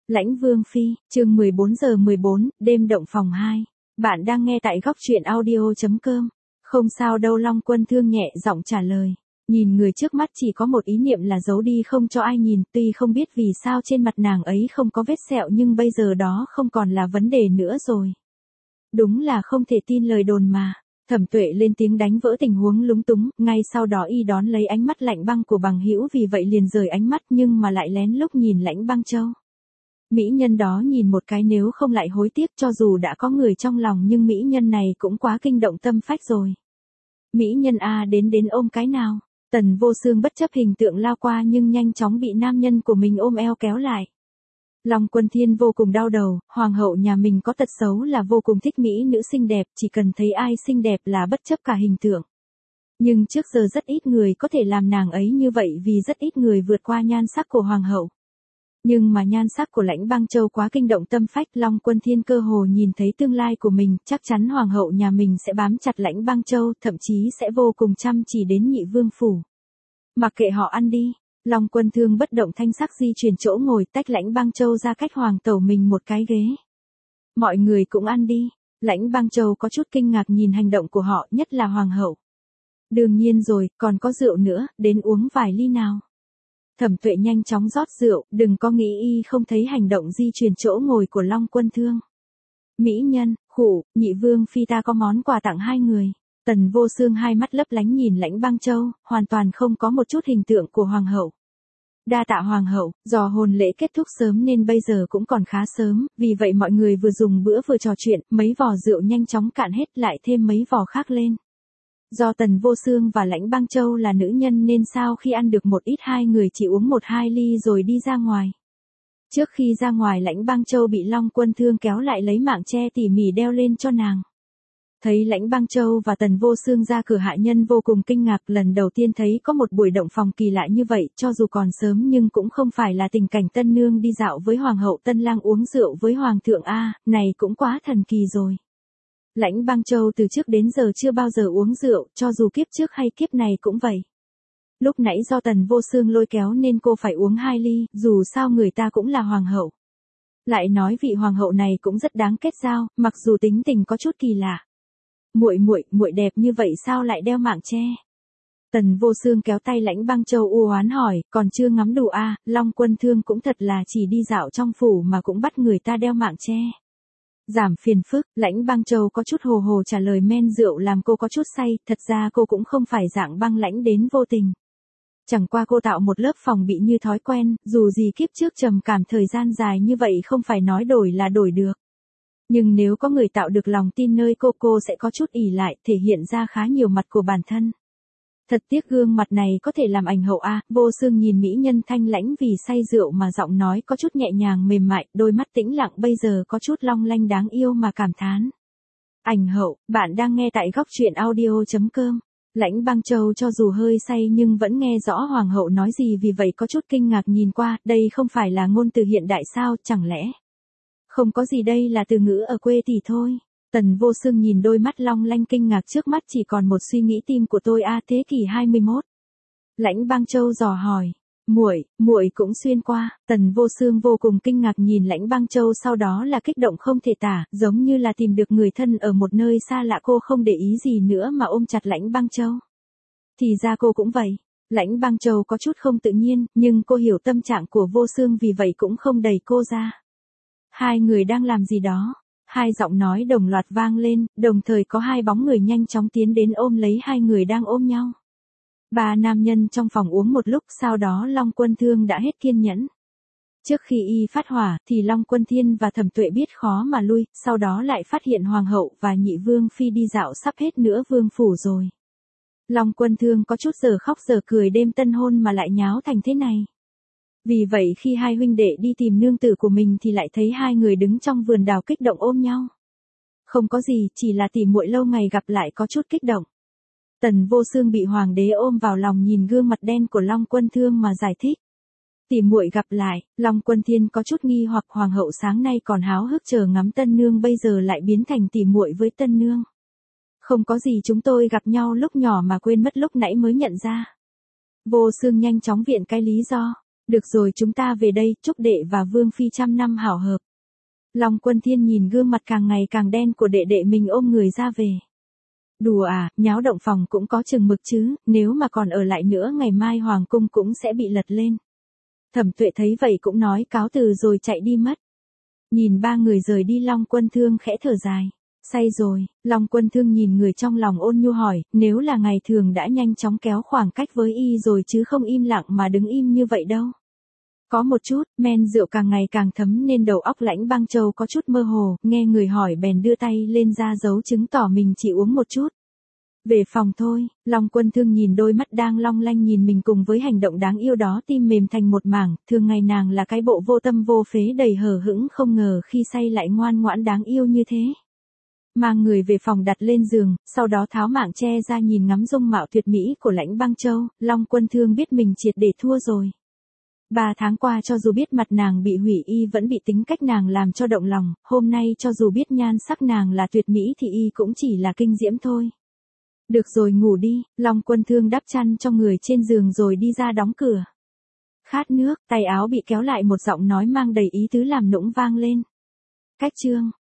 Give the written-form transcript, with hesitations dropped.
Lãnh Vương Phi, chương 14:14, đêm động phòng 2. Bạn đang nghe tại góc truyện audio.com. Không sao đâu, Long Quân Thương nhẹ giọng trả lời. Nhìn người trước mắt chỉ có một ý niệm là giấu đi không cho ai nhìn, tuy không biết vì sao trên mặt nàng ấy không có vết sẹo nhưng bây giờ đó không còn là vấn đề nữa rồi. Đúng là không thể tin lời đồn mà. Thẩm Tuệ lên tiếng đánh vỡ tình huống lúng túng, ngay sau đó y đón lấy ánh mắt lạnh băng của Bằng Hữu, vì vậy liền rời ánh mắt nhưng mà lại lén lút nhìn Lãnh Băng Châu. Mỹ nhân đó nhìn một cái nếu không lại hối tiếc, cho dù đã có người trong lòng nhưng mỹ nhân này cũng quá kinh động tâm phách rồi. Mỹ nhân a, đến ôm cái nào. Tần Vô Xương bất chấp hình tượng lao qua nhưng nhanh chóng bị nam nhân của mình ôm eo kéo lại. Long Quân Thiên vô cùng đau đầu, hoàng hậu nhà mình có tật xấu là vô cùng thích mỹ nữ xinh đẹp, chỉ cần thấy ai xinh đẹp là bất chấp cả hình tượng. Nhưng trước giờ rất ít người có thể làm nàng ấy như vậy vì rất ít người vượt qua nhan sắc của hoàng hậu. Nhưng mà nhan sắc của Lãnh Băng Châu quá kinh động tâm phách, Long Quân Thiên cơ hồ nhìn thấy tương lai của mình, chắc chắn hoàng hậu nhà mình sẽ bám chặt Lãnh Băng Châu, thậm chí sẽ vô cùng chăm chỉ đến Nhị Vương phủ. Mặc kệ họ ăn đi. Long Quân Thương bất động thanh sắc di chuyển chỗ ngồi, tách Lãnh Băng Châu ra cách hoàng tẩu mình một cái ghế. Mọi người cũng ăn đi. Lãnh Băng Châu có chút kinh ngạc nhìn hành động của họ, nhất là hoàng hậu. Đương nhiên rồi, còn có rượu nữa, đến uống vài ly nào. Thẩm Tuệ nhanh chóng rót rượu, đừng có nghĩ y không thấy hành động di chuyển chỗ ngồi của Long Quân Thương. Mỹ nhân, khụ, Nhị Vương Phi ta có món quà tặng hai người. Tần Vô Xương hai mắt lấp lánh nhìn Lãnh Băng Châu, hoàn toàn không có một chút hình tượng của hoàng hậu. Đa tạ hoàng hậu, do hôn lễ kết thúc sớm nên bây giờ cũng còn khá sớm, vì vậy mọi người vừa dùng bữa vừa trò chuyện, mấy vò rượu nhanh chóng cạn hết, lại thêm mấy vò khác lên. Do Tần Vô Xương và Lãnh Băng Châu là nữ nhân nên sau khi ăn được một ít hai người chỉ uống 1-2 ly rồi đi ra ngoài. Trước khi ra ngoài Lãnh Băng Châu bị Long Quân Thương kéo lại lấy mạng che tỉ mỉ đeo lên cho nàng. Thấy Lãnh Băng Châu và Tần Vô Xương ra cửa, hạ nhân vô cùng kinh ngạc, lần đầu tiên thấy có một buổi động phòng kỳ lạ như vậy, cho dù còn sớm nhưng cũng không phải là tình cảnh tân nương đi dạo với hoàng hậu, tân lang uống rượu với hoàng thượng a, này cũng quá thần kỳ rồi. Lãnh Băng Châu từ trước đến giờ chưa bao giờ uống rượu, cho dù kiếp trước hay kiếp này cũng vậy. Lúc nãy do Tần Vô Xương lôi kéo nên cô phải uống 2 ly, dù sao người ta cũng là hoàng hậu. Lại nói vị hoàng hậu này cũng rất đáng kết giao, mặc dù tính tình có chút kỳ lạ. Muội đẹp như vậy sao lại đeo mạng che? Tần Vô Xương kéo tay Lãnh Băng Châu u oán hỏi, còn chưa ngắm đủ a, Long Quân Thương cũng thật là chỉ đi dạo trong phủ mà cũng bắt người ta đeo mạng che. Giảm phiền phức, Lãnh Băng Châu có chút hồ hồ trả lời, men rượu làm cô có chút say, thật ra cô cũng không phải dạng băng lãnh đến vô tình. Chẳng qua cô tạo một lớp phòng bị như thói quen, dù gì kiếp trước trầm cảm thời gian dài như vậy không phải nói đổi là đổi được. Nhưng nếu có người tạo được lòng tin nơi cô sẽ có chút ỷ lại, thể hiện ra khá nhiều mặt của bản thân. Thật tiếc gương mặt này có thể làm ảnh hậu a. Vô Xương nhìn mỹ nhân thanh lãnh vì say rượu mà giọng nói có chút nhẹ nhàng mềm mại, đôi mắt tĩnh lặng bây giờ có chút long lanh đáng yêu mà cảm thán. Ảnh hậu, bạn đang nghe tại góc truyện audio.com. Lãnh Băng Châu cho dù hơi say nhưng vẫn nghe rõ hoàng hậu nói gì, vì vậy có chút kinh ngạc nhìn qua, đây không phải là ngôn từ hiện đại sao, chẳng lẽ? Không có gì, đây là từ ngữ ở quê tỷ thôi. Tần Vô Xương nhìn đôi mắt long lanh kinh ngạc trước mắt, chỉ còn một suy nghĩ tim của tôi a, thế kỷ 21. Lãnh Băng Châu dò hỏi, muội cũng xuyên qua. Tần Vô Xương vô cùng kinh ngạc nhìn Lãnh Băng Châu, sau đó là kích động không thể tả, giống như là tìm được người thân ở một nơi xa lạ, cô không để ý gì nữa mà ôm chặt Lãnh Băng Châu. Thì ra cô cũng vậy. Lãnh Băng Châu có chút không tự nhiên, nhưng cô hiểu tâm trạng của Vô Xương vì vậy cũng không đẩy cô ra. Hai người đang làm gì đó? Hai giọng nói đồng loạt vang lên, đồng thời có hai bóng người nhanh chóng tiến đến ôm lấy hai người đang ôm nhau. Ba nam nhân trong phòng uống một lúc, sau đó Long Quân Thương đã hết kiên nhẫn. Trước khi y phát hỏa thì Long Quân Thiên và Thẩm Tuệ biết khó mà lui, sau đó lại phát hiện hoàng hậu và Nhị Vương Phi đi dạo sắp hết nữa vương phủ rồi. Long Quân Thương có chút giờ khóc giờ cười, đêm tân hôn mà lại nháo thành thế này. Vì vậy khi hai huynh đệ đi tìm nương tử của mình thì lại thấy hai người đứng trong vườn đào kích động ôm nhau. Không có gì, chỉ là tỉ muội lâu ngày gặp lại có chút kích động. Tần Vô Xương bị hoàng đế ôm vào lòng nhìn gương mặt đen của Long Quân Thương mà giải thích. Tỉ muội gặp lại. Long Quân Thiên có chút nghi hoặc, hoàng hậu sáng nay còn háo hức chờ ngắm tân nương bây giờ lại biến thành tỉ muội với tân nương. Không có gì, chúng tôi gặp nhau lúc nhỏ mà quên mất, lúc nãy mới nhận ra. Vô Xương nhanh chóng viện cái lý do. Được rồi, chúng ta về đây, chúc đệ và Vương Phi trăm năm hảo hợp. Long Quân Thiên nhìn gương mặt càng ngày càng đen của đệ đệ mình ôm người ra về. Đùa à, nháo động phòng cũng có chừng mực chứ, nếu mà còn ở lại nữa ngày mai hoàng cung cũng sẽ bị lật lên. Thẩm Tuệ thấy vậy cũng nói cáo từ rồi chạy đi mất. Nhìn ba người rời đi, Long Quân Thương khẽ thở dài. Say rồi, Long Quân Thương nhìn người trong lòng ôn nhu hỏi, nếu là ngày thường đã nhanh chóng kéo khoảng cách với y rồi chứ không im lặng mà đứng im như vậy đâu. Có một chút, men rượu càng ngày càng thấm nên đầu óc Lãnh Băng Châu có chút mơ hồ, nghe người hỏi bèn đưa tay lên ra dấu chứng tỏ mình chỉ uống một chút. Về phòng thôi, Long Quân Thương nhìn đôi mắt đang long lanh nhìn mình cùng với hành động đáng yêu đó tim mềm thành một mảng, thường ngày nàng là cái bộ vô tâm vô phế đầy hờ hững không ngờ khi say lại ngoan ngoãn đáng yêu như thế. Mang người về phòng đặt lên giường, sau đó tháo mảng che ra nhìn ngắm dung mạo tuyệt mỹ của Lãnh Băng Châu, Long Quân Thương biết mình triệt để thua rồi. 3 tháng qua cho dù biết mặt nàng bị hủy y vẫn bị tính cách nàng làm cho động lòng, hôm nay cho dù biết nhan sắc nàng là tuyệt mỹ thì y cũng chỉ là kinh diễm thôi. Được rồi, ngủ đi, Long Quân Thương đắp chăn cho người trên giường rồi đi ra đóng cửa. Khát nước, tay áo bị kéo lại, một giọng nói mang đầy ý tứ làm nũng vang lên. Cách chương